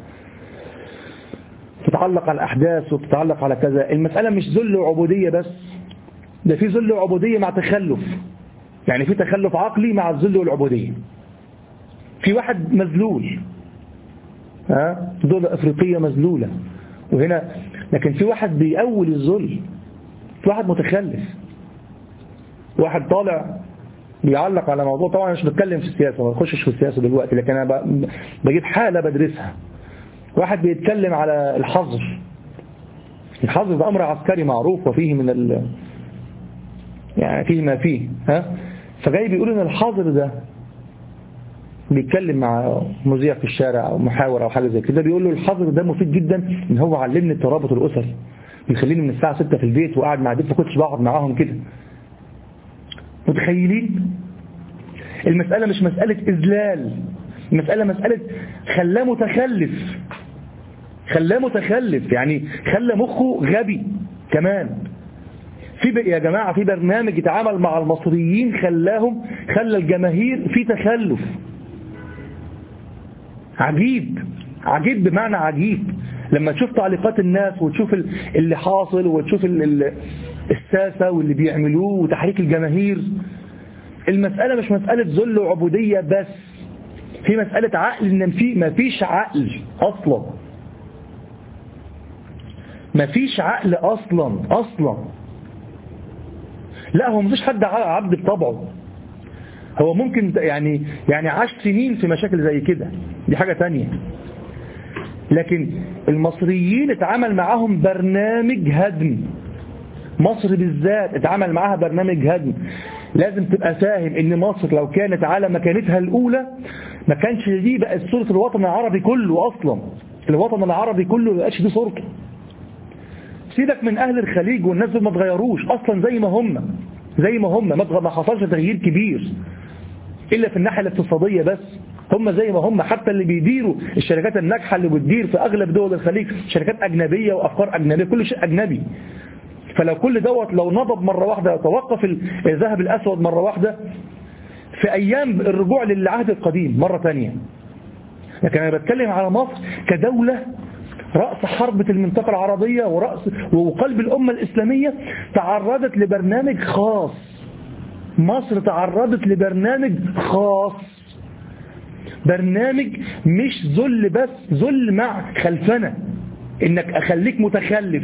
تتعلق على الأحداث وتتعلق على كذا. المسألة مش ذل وعبودية بس، ده في ذل وعبودية مع تخلف. يعني في تخلف عقلي مع الذل والعبودية. في واحد مذلول، ها دولة أفريقية مذلولة وهنا، لكن في واحد بيأول الذل، في واحد متخلف، واحد طالع بيعلق على موضوع. طبعا مش بتكلم في السياسة، ما بخشش في السياسة دلوقتي، لكن أنا بجيب حالة بدرسها. واحد بيتكلم على الحظر، الحظر ده أمر عسكري معروف وفيه من ال يعني فيه ما فيه ها. فجاي بيقول إن الحظر ده بيتكلم مع مذيع في الشارع أو محاور أو حاجة زي كده، بيقول له الحظر ده مفيد جدا إن هو علمني الترابط الأسري، بيخليني من الساعة ستة في البيت وقاعد مع ديف ما كنتش بقعد معاهم كده. متخيلين؟ المسألة مش مسألة إذلال، المسألة مسألة خلاه متخلف، خلاه متخلف يعني خلى مخه غبي كمان. في يا جماعة في برنامج يتعامل مع المصريين خلاهم خلى الجماهير في تخلف عجيب، عجيب بمعنى عجيب. لما تشوف تعليقات الناس وتشوف اللي حاصل وتشوف الساسة واللي بيعملوه وتحريك الجماهير، المسألة مش مسألة ذل وعبودية بس، في مسألة عقل. إن في ما فيش عقل أصلا، ما فيش عقل أصلا أصلا. لا هو مفيش حد عبد بطبعه، هو ممكن يعني يعني عاش سنين في مشاكل زي كده، دي حاجة تانية. لكن المصريين اتعامل معاهم برنامج هدم، مصر بالذات اتعامل معاها برنامج هدم. لازم تبقى فاهم ان مصر لو كانت على مكانتها الاولى ما كانش دي بقت صورة الوطن العربي كله اصلا. الوطن العربي كله ما بقاش دي صورته. سيبك من اهل الخليج والناس ما تغيروش اصلا، زي ما هم زي ما هم ما حصلش تغيير كبير الا في الناحية الاقتصادية بس، هم زي ما هم. حتى اللي بيديروا الشركات الناجحة اللي بتدير في اغلب دول الخليج شركات اجنبية وافكار اجنبية، كل شيء اجنبي. فلو كل دوت لو نضب مرة واحدة توقف الذهب الأسود مرة واحدة في أيام الرجوع للعهد القديم مرة تانية. لكن أنا بتكلم على مصر كدولة رأس حربة المنطقة العربية ورأس وقلب الأمة الإسلامية، تعرضت لبرنامج خاص. مصر تعرضت لبرنامج خاص، برنامج مش ذل بس، ذل مع خلفنة، إنك أخليك متخلف،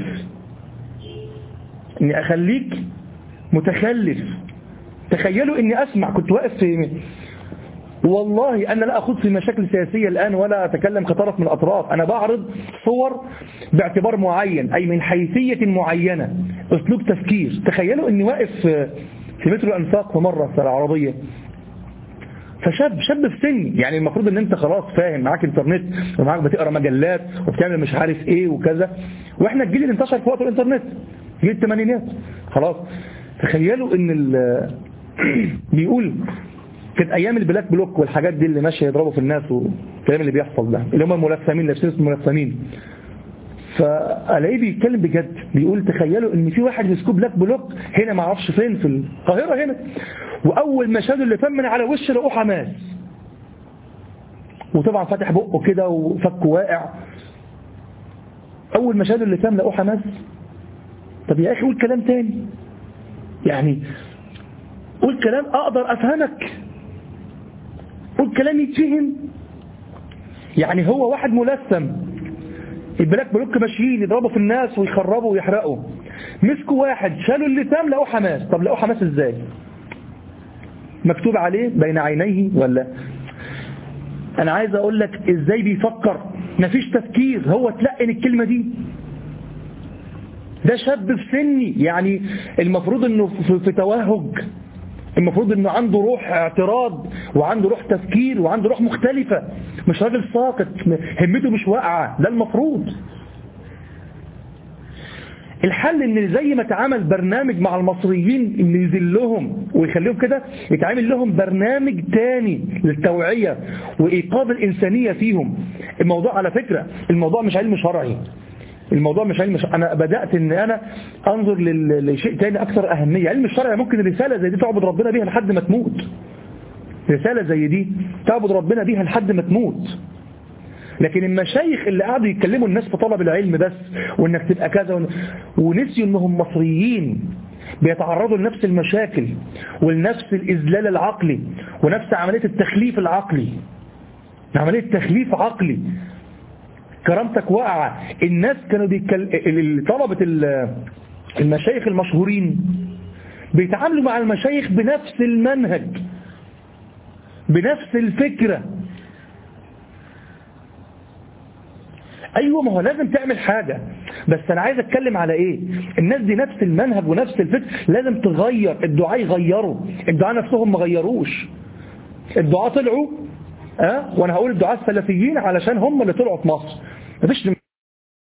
اني اخليك متخلف. تخيلوا اني اسمع، كنت واقف في، والله انا لا اخوض في مشاكل سياسية الان ولا اتكلم كطرف من الاطراف، انا بعرض صور باعتبار معين، اي من حيثية معينة، اسلوب تفكير. تخيلوا اني واقف في مترو الانفاق في مرة في العربية، فشاب شاب في سني، يعني المفروض ان انت خلاص فاهم، معاك انترنت ومعاك بتقرا مجلات وبتعمل مش عارف ايه وكذا، واحنا الجيل اللي انتشر في وقت الانترنت جيل الثمانينات خلاص. تخيلوا ان بيقول كانت ايام البلاك بلوك والحاجات دي اللي ماشيه يضربوا في الناس والكلام اللي بيحصل ده، اللي هم الملثمين لابسين الملثمين. فالاقيه بيتكلم بجد، بيقول تخيلوا ان في واحد مسكوه بلاك بلوك هنا ما اعرفش فين في القاهره هنا، واول ما شادوا اللي من على وشه لقوه حماس، وطبعا فاتح بقه كده وفكه واقع. اول ما شادوا اللي لقوه حماس. طب يا اخي قول كلام تاني، يعني قول كلام اقدر افهمك، قول كلام يتفهم. يعني هو واحد ملثم، البلاك بلوك ماشيين يضربوا في الناس ويخربوا ويحرقوا، مسكوا واحد شالوا اللثام لقوه حماس. طب لقوه حماس ازاي؟ مكتوب عليه بين عينيه ولا؟ انا عايز اقول لك ازاي بيفكر، مفيش تفكير، هو تلقن الكلمة دي. ده شاب في سني، يعني المفروض انه في, في توهج، المفروض انه عنده روح اعتراض وعنده روح تفكير وعنده روح مختلفة، مش راجل ساقط همته مش واقعة، ده المفروض. الحل ان زي ما تعامل برنامج مع المصريين ان يذلهم ويخليهم كده، يتعامل لهم برنامج تاني للتوعية وإيقاظ الإنسانية فيهم. الموضوع على فكرة الموضوع مش علم شرعي، الموضوع مش علم شرعي. أنا بدأت ان أنا أنظر لشيء تاني أكثر أهمية. علم الشرع ممكن رسالة زي دي تعبد ربنا بيها لحد ما تموت، رسالة زي دي تعبد ربنا بيها لحد ما تموت. لكن المشايخ اللي قعدوا يتكلموا الناس في طلب العلم بس، وانك تبقى كذا ون... ونسيوا انهم مصريين بيتعرضوا لنفس المشاكل ولنفس الإذلال العقلي ونفس عملية التخليف العقلي، عملية تخليف عقلي. كرامتك واقعة. الناس كانوا بيتكلم، طلبة المشايخ المشهورين بيتعاملوا مع المشايخ بنفس المنهج بنفس الفكرة. أيوة، ما هو لازم تعمل حاجة. بس أنا عايز أتكلم على إيه؟ الناس دي نفس المنهج ونفس الفكر، لازم تغير. الدعاء يغيروا، الدعاء نفسهم ما غيروش. الدعاء طلعوا أه؟ وأنا هقول الدعاء السلفيين علشان هم اللي طلعوا في مصر. مفيش